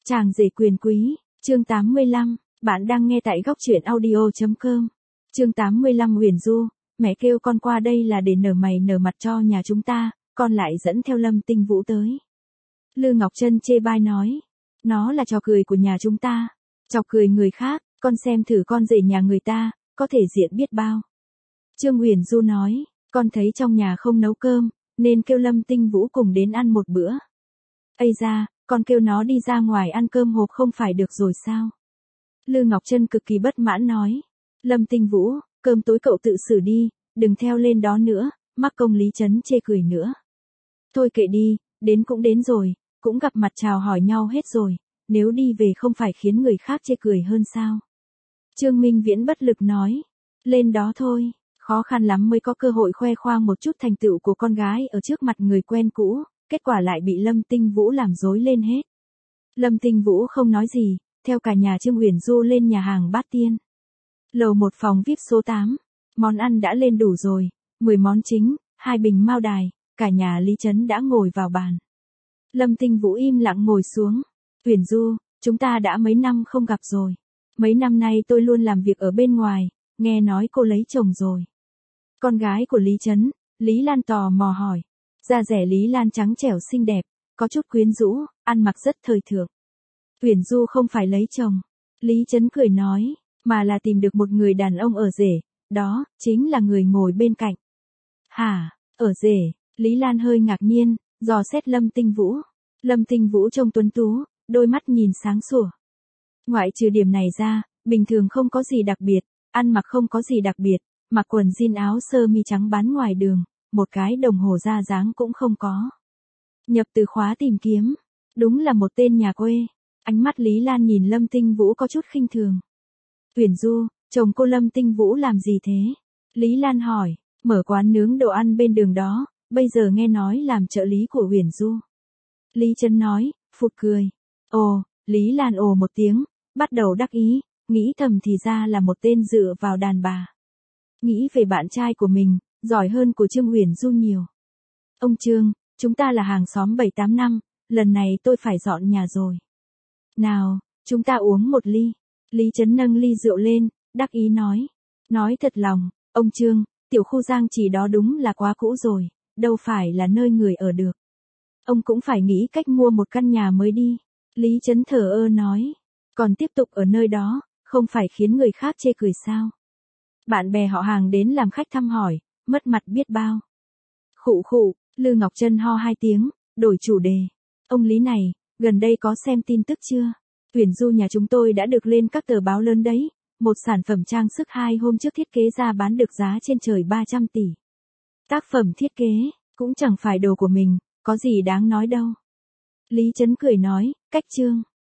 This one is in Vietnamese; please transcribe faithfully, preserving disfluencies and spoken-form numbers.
Chàng rể quyền quý, chương tám mươi lăm, bạn đang nghe tại góc truyện audio chấm com. Chương tám mươi lăm Huyền Du, mẹ kêu con qua đây là để nở mày nở mặt cho nhà chúng ta, con lại dẫn theo Lâm Tinh Vũ tới. Lư Ngọc Trân chê bai nói, nó là trò cười của nhà chúng ta, chọc cười người khác, con xem thử con rể nhà người ta, có thể diện biết bao. Trương Huyền Du nói, con thấy trong nhà không nấu cơm, nên kêu Lâm Tinh Vũ cùng đến ăn một bữa. Ây da, con kêu nó đi ra ngoài ăn cơm hộp không phải được rồi sao? Lư Ngọc Trân cực kỳ bất mãn nói, Lâm Tinh Vũ, cơm tối cậu tự xử đi, đừng theo lên đó nữa, mắc công Lý Trấn chê cười nữa. Thôi kệ đi, đến cũng đến rồi, cũng gặp mặt chào hỏi nhau hết rồi, nếu đi về không phải khiến người khác chê cười hơn sao? Trương Minh Viễn bất lực nói, lên đó thôi, khó khăn lắm mới có cơ hội khoe khoang một chút thành tựu của con gái ở trước mặt người quen cũ, kết quả lại bị Lâm Tinh Vũ làm rối lên hết. Lâm Tinh Vũ không nói gì, theo cả nhà Trương Huyền Du lên nhà hàng Bát Tiên. Lầu một phòng vi ai pi số tám, món ăn đã lên đủ rồi, mười món chính, hai bình mao đài, cả nhà Lý Trấn đã ngồi vào bàn. Lâm Tinh Vũ im lặng ngồi xuống, Huyền Du, chúng ta đã mấy năm không gặp rồi. Mấy năm nay tôi luôn làm việc ở bên ngoài, nghe nói cô lấy chồng rồi. Con gái của Lý Trấn, Lý Lan tò mò hỏi. Da rẻ Lý Lan trắng trẻo xinh đẹp, có chút quyến rũ, ăn mặc rất thời thượng. Huyền Du không phải lấy chồng. Lý Trấn cười nói, mà là tìm được một người đàn ông ở rể, đó, chính là người ngồi bên cạnh. Hả, ở rể, Lý Lan hơi ngạc nhiên, dò xét Lâm Tinh Vũ. Lâm Tinh Vũ trông tuấn tú, đôi mắt nhìn sáng sủa. Ngoại trừ điểm này ra, bình thường không có gì đặc biệt, ăn mặc không có gì đặc biệt, mặc quần jean áo sơ mi trắng bán ngoài đường, một cái đồng hồ da dáng cũng không có. Nhập từ khóa tìm kiếm, đúng là một tên nhà quê. Ánh mắt Lý Lan nhìn Lâm Tinh Vũ có chút khinh thường. Huyền Du, chồng cô Lâm Tinh Vũ làm gì thế? Lý Lan hỏi, mở quán nướng đồ ăn bên đường đó, bây giờ nghe nói làm trợ lý của Huyền Du. Lý Trấn nói, phụt cười. Ồ, Lý Lan ồ một tiếng, bắt đầu đắc ý, nghĩ thầm thì ra là một tên dựa vào đàn bà. Nghĩ về bạn trai của mình, giỏi hơn của Trương Huyền Du nhiều. Ông Trương, chúng ta là hàng xóm bảy tám năm, lần này tôi phải dọn nhà rồi. Nào, chúng ta uống một ly. Lý Trấn nâng ly rượu lên, đắc ý nói. Nói thật lòng, ông Trương, tiểu khu Giang Chỉ đó đúng là quá cũ rồi, đâu phải là nơi người ở được. Ông cũng phải nghĩ cách mua một căn nhà mới đi. Lý Trấn thờ ơ nói. Còn tiếp tục ở nơi đó, không phải khiến người khác chê cười sao? Bạn bè họ hàng đến làm khách thăm hỏi, mất mặt biết bao. Khụ khụ, Lư Ngọc Trân ho hai tiếng, đổi chủ đề. Ông Lý này, gần đây có xem tin tức chưa? Huyền Du nhà chúng tôi đã được lên các tờ báo lớn đấy, một sản phẩm trang sức hai hôm trước thiết kế ra bán được giá trên trời ba trăm tỷ. Tác phẩm thiết kế, cũng chẳng phải đồ của mình, có gì đáng nói đâu. Lý Trấn cười nói, cách Trương.